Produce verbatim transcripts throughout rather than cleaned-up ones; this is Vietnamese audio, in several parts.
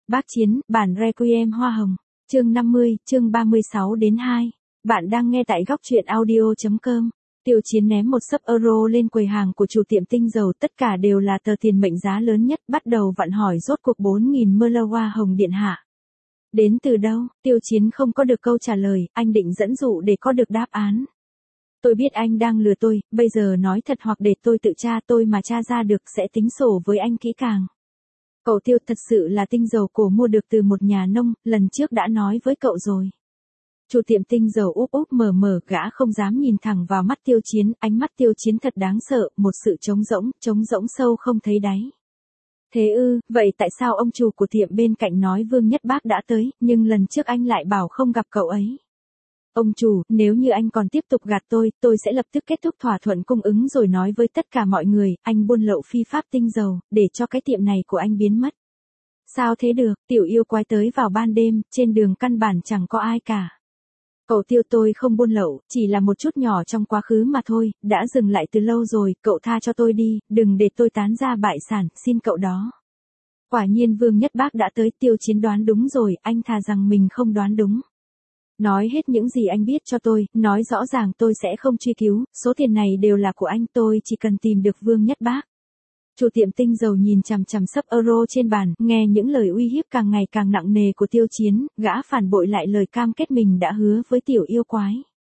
Bác Chiến, bản Requiem Hoa Hồng. Chương năm mươi, chương ba mươi sáu đến hai. Bạn đang nghe tại góc truyện audio chấm com. Tiêu Chiến ném một xấp euro lên quầy hàng của chủ tiệm tinh dầu, tất cả đều là tờ tiền mệnh giá lớn nhất, bắt đầu vặn hỏi rốt cuộc bốn nghìn ml hoa hồng điện hạ. Đến từ đâu? Tiêu Chiến không có được câu trả lời, anh định dẫn dụ để có được đáp án. Tôi biết anh đang lừa tôi, bây giờ nói thật hoặc để tôi tự tra, tôi mà tra ra được sẽ tính sổ với anh kỹ càng. Cậu Tiêu, thật sự là tinh dầu cổ mua được từ một nhà nông, lần trước đã nói với cậu rồi. Chủ tiệm tinh dầu úp úp mở mở, gã không dám nhìn thẳng vào mắt Tiêu Chiến, ánh mắt Tiêu Chiến thật đáng sợ, một sự trống rỗng, trống rỗng sâu không thấy đáy. Thế ư, vậy tại sao ông chủ của tiệm bên cạnh nói Vương Nhất Bác đã tới, nhưng lần trước anh lại bảo không gặp cậu ấy? Ông chủ, nếu như anh còn tiếp tục gạt tôi, tôi sẽ lập tức kết thúc thỏa thuận cung ứng rồi nói với tất cả mọi người, anh buôn lậu phi pháp tinh dầu, để cho cái tiệm này của anh biến mất. Sao thế được, tiểu yêu quái tới vào ban đêm, trên đường căn bản chẳng có ai cả. Cậu Tiêu, tôi không buôn lậu, chỉ là một chút nhỏ trong quá khứ mà thôi, đã dừng lại từ lâu rồi, cậu tha cho tôi đi, đừng để tôi tán ra bại sản, xin cậu đó. Quả nhiên Vương Nhất Bác đã tới, Tiêu Chiến đoán đúng rồi, anh thà rằng mình không đoán đúng. Nói hết những gì anh biết cho tôi, nói rõ ràng tôi sẽ không truy cứu, số tiền này đều là của anh, tôi chỉ cần tìm được Vương Nhất Bác. Chủ tiệm tinh dầu nhìn chằm chằm xấp euro trên bàn, nghe những lời uy hiếp càng ngày càng nặng nề của Tiêu Chiến, gã phản bội lại lời cam kết mình đã hứa với tiểu yêu quái.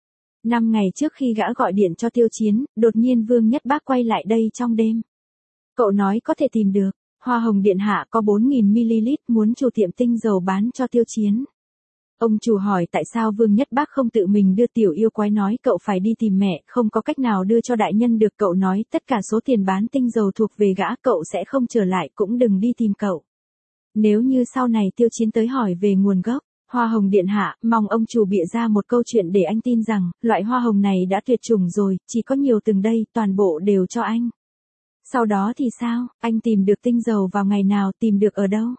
Năm ngày trước khi gã gọi điện cho Tiêu Chiến, đột nhiên Vương Nhất Bác quay lại đây trong đêm. Cậu nói có thể tìm được, hoa hồng điện hạ có bốn nghìn mi li lít, muốn chủ tiệm tinh dầu bán cho Tiêu Chiến. Ông chủ hỏi tại sao Vương Nhất Bác không tự mình đưa, tiểu yêu quái nói cậu phải đi tìm mẹ, không có cách nào đưa cho đại nhân được, cậu nói tất cả số tiền bán tinh dầu thuộc về gã, cậu sẽ không trở lại, cũng đừng đi tìm cậu. Nếu như sau này Tiêu Chiến tới hỏi về nguồn gốc, hoa hồng điện hạ, mong ông chủ bịa ra một câu chuyện để anh tin rằng, loại hoa hồng này đã tuyệt chủng rồi, chỉ có nhiều từng đây, toàn bộ đều cho anh. Sau đó thì sao, anh tìm được tinh dầu vào ngày nào, tìm được ở đâu?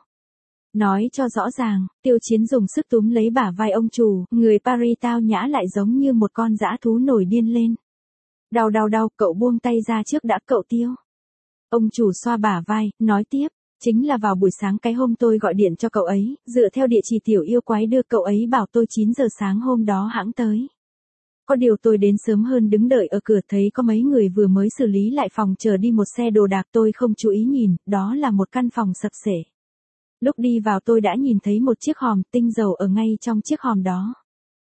Nói cho rõ ràng, Tiêu Chiến dùng sức túm lấy bả vai ông chủ, người Paris tao nhã lại giống như một con dã thú nổi điên lên. Đau đau đau, cậu buông tay ra trước đã, cậu Tiêu. Ông chủ xoa bả vai, nói tiếp, chính là vào buổi sáng cái hôm tôi gọi điện cho cậu ấy, dựa theo địa chỉ tiểu yêu quái đưa, cậu ấy bảo tôi chín giờ sáng hôm đó hãng tới. Có điều tôi đến sớm hơn, đứng đợi ở cửa thấy có mấy người vừa mới xử lý lại phòng chờ đi một xe đồ đạc, tôi không chú ý nhìn, đó là một căn phòng sập sệ. Lúc đi vào tôi đã nhìn thấy một chiếc hòm tinh dầu ở ngay trong chiếc hòm đó.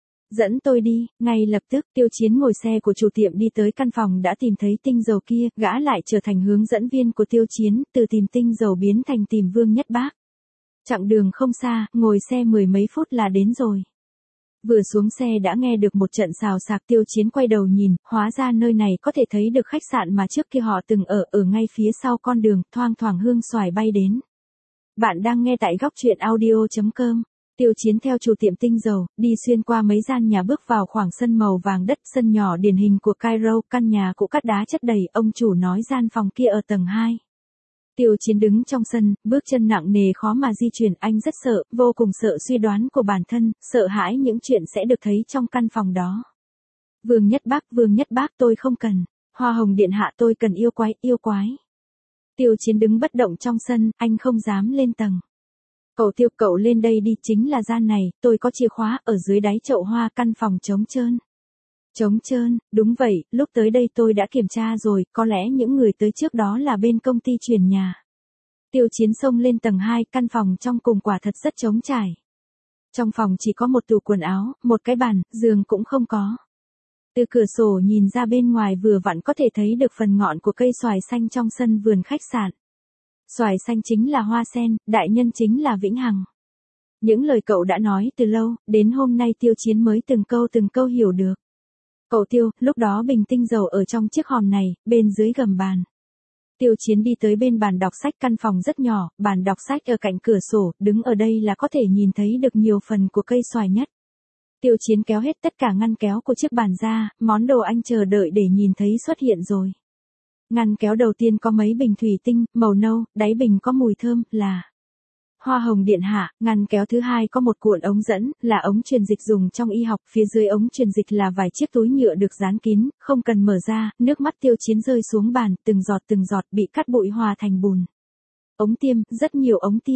Dẫn tôi đi, ngay lập tức Tiêu Chiến ngồi xe của chủ tiệm đi tới căn phòng đã tìm thấy tinh dầu kia, gã lại trở thành hướng dẫn viên của Tiêu Chiến, từ tìm tinh dầu biến thành tìm Vương Nhất Bác. Chặng đường không xa, ngồi xe mười mấy phút là đến rồi. Vừa xuống xe đã nghe được một trận xào xạc, Tiêu Chiến quay đầu nhìn, hóa ra nơi này có thể thấy được khách sạn mà trước kia họ từng ở, ở ngay phía sau con đường, thoang thoảng hương xoài bay đến. Bạn đang nghe tại góc truyện audio chấm com. Tiêu Chiến theo chủ tiệm tinh dầu, đi xuyên qua mấy gian nhà bước vào khoảng sân màu vàng đất, sân nhỏ điển hình của Cairo, căn nhà cũ cát đá chất đầy, ông chủ nói gian phòng kia ở tầng hai. Tiêu Chiến đứng trong sân, bước chân nặng nề khó mà di chuyển, anh rất sợ, vô cùng sợ suy đoán của bản thân, sợ hãi những chuyện sẽ được thấy trong căn phòng đó. Vương Nhất Bác, Vương Nhất Bác, tôi không cần. Hoa hồng điện hạ, tôi cần yêu quái, yêu quái. Tiêu Chiến đứng bất động trong sân, anh không dám lên tầng. Cậu Tiêu, cậu lên đây đi, chính là gian này, tôi có chìa khóa, ở dưới đáy chậu hoa, căn phòng trống trơn. Trống trơn, đúng vậy, lúc tới đây tôi đã kiểm tra rồi, có lẽ những người tới trước đó là bên công ty chuyển nhà. Tiêu Chiến xông lên tầng hai, căn phòng trong cùng quả thật rất trống trải. Trong phòng chỉ có một tủ quần áo, một cái bàn, giường cũng không có. Từ cửa sổ nhìn ra bên ngoài vừa vặn có thể thấy được phần ngọn của cây xoài xanh trong sân vườn khách sạn. Xoài xanh chính là hoa sen, đại nhân chính là Vĩnh Hằng. Những lời cậu đã nói từ lâu, đến hôm nay Tiêu Chiến mới từng câu từng câu hiểu được. Cậu Tiêu, lúc đó bình tinh dầu ở trong chiếc hòm này, bên dưới gầm bàn. Tiêu Chiến đi tới bên bàn đọc sách, căn phòng rất nhỏ, bàn đọc sách ở cạnh cửa sổ, đứng ở đây là có thể nhìn thấy được nhiều phần của cây xoài nhất. Tiêu Chiến kéo hết tất cả ngăn kéo của chiếc bàn ra, món đồ anh chờ đợi để nhìn thấy xuất hiện rồi. Ngăn kéo đầu tiên có mấy bình thủy tinh, màu nâu, đáy bình có mùi thơm, là hoa hồng điện hạ. Ngăn kéo thứ hai có một cuộn ống dẫn, là ống truyền dịch dùng trong y học, phía dưới ống truyền dịch là vài chiếc túi nhựa được dán kín, không cần mở ra, nước mắt Tiêu Chiến rơi xuống bàn, từng giọt từng giọt bị cát bụi hòa thành bùn. Ống tiêm, rất nhiều ống tiêm.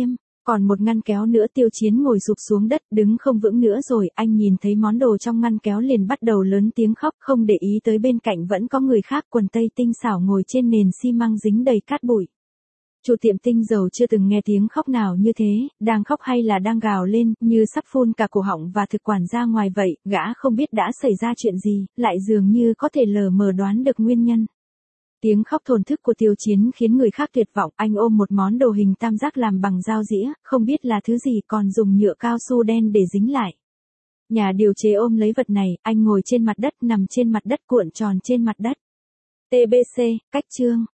Còn một ngăn kéo nữa. Tiêu Chiến ngồi sụp xuống đất, đứng không vững nữa rồi, anh nhìn thấy món đồ trong ngăn kéo liền bắt đầu lớn tiếng khóc, không để ý tới bên cạnh vẫn có người khác quần tây tinh xảo ngồi trên nền xi măng dính đầy cát bụi. Chủ tiệm tinh dầu chưa từng nghe tiếng khóc nào như thế, đang khóc hay là đang gào lên, như sắp phun cả cổ họng và thực quản ra ngoài vậy, gã không biết đã xảy ra chuyện gì, lại dường như có thể lờ mờ đoán được nguyên nhân. Tiếng khóc thổn thức của Tiêu Chiến khiến người khác tuyệt vọng, anh ôm một món đồ hình tam giác làm bằng dao dĩa, không biết là thứ gì còn dùng nhựa cao su đen để dính lại. Nhà điều chế ôm lấy vật này, anh ngồi trên mặt đất, nằm trên mặt đất cuộn tròn trên mặt đất. tê bê xê, cách chương.